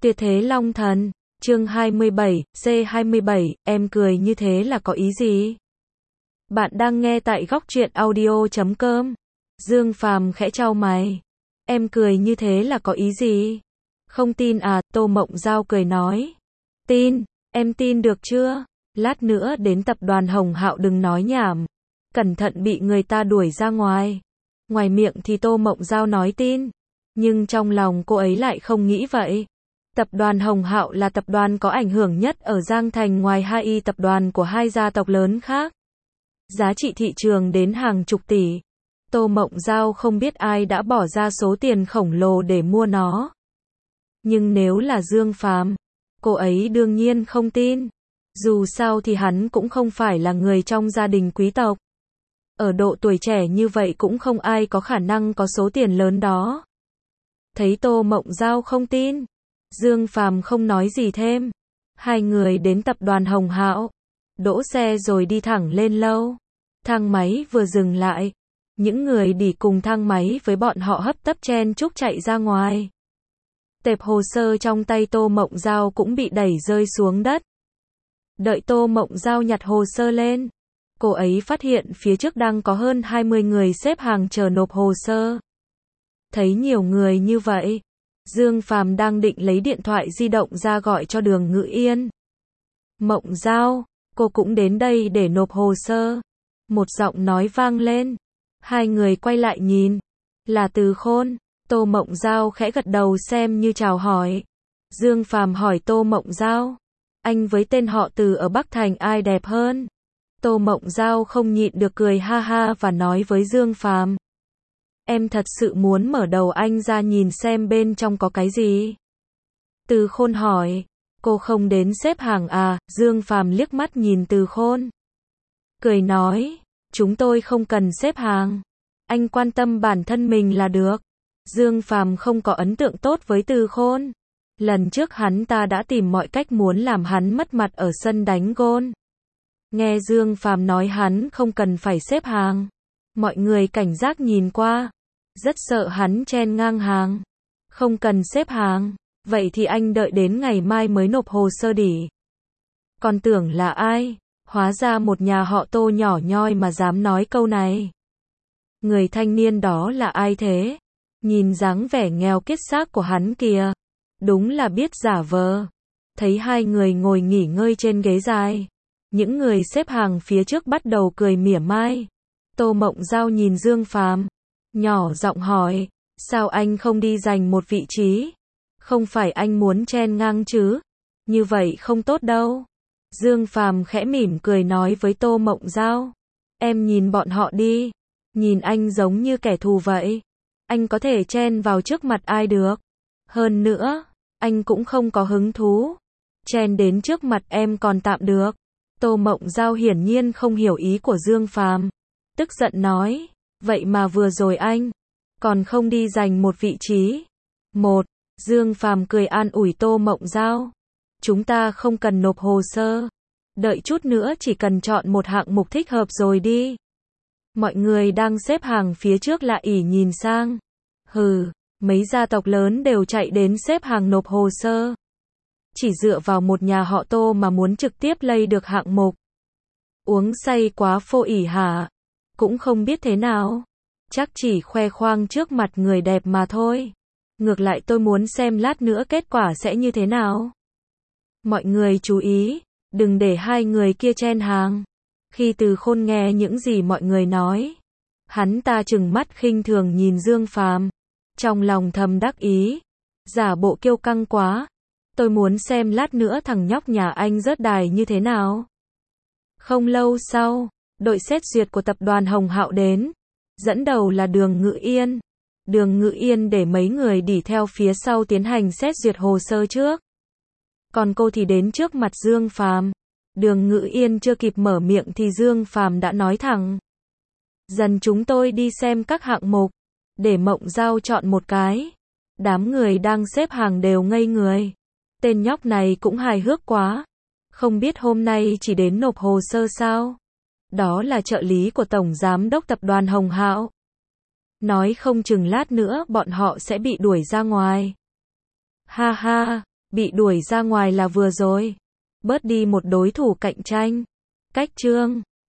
Tuyệt thế Long Thần, chương 27, C27, em cười như thế là có ý gì? Bạn đang nghe tại góc truyện audio.com. Dương Phàm khẽ chau mày. Em cười như thế là có ý gì? Không tin à? Tô Mộng Giao cười nói. Tin, em tin được chưa? Lát nữa đến tập đoàn Hồng Hạo đừng nói nhảm. Cẩn thận bị người ta đuổi ra ngoài. Ngoài miệng thì Tô Mộng Giao nói tin, nhưng trong lòng cô ấy lại không nghĩ vậy. Tập đoàn Hồng Hạo là tập đoàn có ảnh hưởng nhất ở Giang Thành ngoài hai tập đoàn của hai gia tộc lớn khác. Giá trị thị trường đến hàng chục tỷ. Tô Mộng Giao không biết ai đã bỏ ra số tiền khổng lồ để mua nó. Nhưng nếu là Dương Phàm, cô ấy đương nhiên không tin. Dù sao thì hắn cũng không phải là người trong gia đình quý tộc. Ở độ tuổi trẻ như vậy cũng không ai có khả năng có số tiền lớn đó. Thấy Tô Mộng Giao không tin, Dương Phàm không nói gì thêm. Hai người đến tập đoàn Hồng Hạo, đỗ xe rồi đi thẳng lên lầu. Thang máy vừa dừng lại, những người đi cùng thang máy với bọn họ hấp tấp chen chúc chạy ra ngoài. Tệp hồ sơ trong tay Tô Mộng Giao cũng bị đẩy rơi xuống đất. Đợi Tô Mộng Giao nhặt hồ sơ lên, cô ấy phát hiện phía trước đang có hơn 20 người xếp hàng chờ nộp hồ sơ. Thấy nhiều người như vậy, Dương Phàm đang định lấy điện thoại di động ra gọi cho Đường Ngự Yên. Mộng Giao, cô cũng đến đây để nộp hồ sơ. Một giọng nói vang lên. Hai người quay lại nhìn. Là Từ Khôn. Tô Mộng Giao khẽ gật đầu xem như chào hỏi. Dương Phàm hỏi Tô Mộng Giao. Anh với tên họ Từ ở Bắc Thành ai đẹp hơn? Tô Mộng Giao không nhịn được cười ha ha và nói với Dương Phàm. Em thật sự muốn mở đầu anh ra nhìn xem bên trong có cái gì. Từ Khôn hỏi. Cô không đến xếp hàng à? Dương Phàm liếc mắt nhìn Từ Khôn. Cười nói. Chúng tôi không cần xếp hàng. Anh quan tâm bản thân mình là được. Dương Phàm không có ấn tượng tốt với Từ Khôn. Lần trước hắn ta đã tìm mọi cách muốn làm hắn mất mặt ở sân đánh gôn. Nghe Dương Phàm nói hắn không cần phải xếp hàng. Mọi người cảnh giác nhìn qua. Rất sợ hắn chen ngang hàng. Không cần xếp hàng. Vậy thì anh đợi đến ngày mai mới nộp hồ sơ đi. Còn tưởng là ai? Hóa ra một nhà họ Tô nhỏ nhoi mà dám nói câu này. Người thanh niên đó là ai thế? Nhìn dáng vẻ nghèo kiết xác của hắn kìa. Đúng là biết giả vờ. Thấy hai người ngồi nghỉ ngơi trên ghế dài. Những người xếp hàng phía trước bắt đầu cười mỉa mai. Tô Mộng Giao nhìn Dương Phàm, nhỏ giọng hỏi. Sao anh không đi giành một vị trí? Không phải anh muốn chen ngang chứ? Như vậy không tốt đâu. Dương Phàm khẽ mỉm cười nói với Tô Mộng Giao. Em nhìn bọn họ đi. Nhìn anh giống như kẻ thù vậy. Anh có thể chen vào trước mặt ai được. Hơn nữa, anh cũng không có hứng thú. Chen đến trước mặt em còn tạm được. Tô Mộng Giao hiển nhiên không hiểu ý của Dương Phàm. Tức giận nói. Vậy mà vừa rồi anh còn không đi giành một vị trí. Dương Phàm cười an ủi Tô Mộng Giao. Chúng ta không cần nộp hồ sơ. Đợi chút nữa chỉ cần chọn một hạng mục thích hợp rồi đi. Mọi người đang xếp hàng phía trước lạ ỉ nhìn sang. Hừ, mấy gia tộc lớn đều chạy đến xếp hàng nộp hồ sơ. Chỉ dựa vào một nhà họ Tô mà muốn trực tiếp lấy được hạng mục. Uống say quá phô ỉ hả? Cũng không biết thế nào. Chắc chỉ khoe khoang trước mặt người đẹp mà thôi. Ngược lại tôi muốn xem lát nữa kết quả sẽ như thế nào. Mọi người chú ý, đừng để hai người kia chen hàng. Khi Từ Khôn nghe những gì mọi người nói, hắn ta trừng mắt khinh thường nhìn Dương Phàm, trong lòng thầm đắc ý, giả bộ kiêu căng quá. Tôi muốn xem lát nữa thằng nhóc nhà anh rớt đài như thế nào. Không lâu sau, đội xét duyệt của tập đoàn Hồng Hạo đến, dẫn đầu là Đường Ngự Yên. Đường Ngự Yên để mấy người đi theo phía sau tiến hành xét duyệt hồ sơ trước. Còn cô thì đến trước mặt Dương Phàm. Đường Ngự Yên chưa kịp mở miệng thì Dương Phàm đã nói thẳng. Dần chúng tôi đi xem các hạng mục. Để Mộng Giao chọn một cái. Đám người đang xếp hàng đều ngây người. Tên nhóc này cũng hài hước quá. Không biết hôm nay chỉ đến nộp hồ sơ sao? Đó là trợ lý của Tổng Giám đốc Tập đoàn Hồng Hạo. Nói không chừng lát nữa bọn họ sẽ bị đuổi ra ngoài. Ha ha, Bị đuổi ra ngoài là vừa rồi. Bớt đi một đối thủ cạnh tranh. Cách chương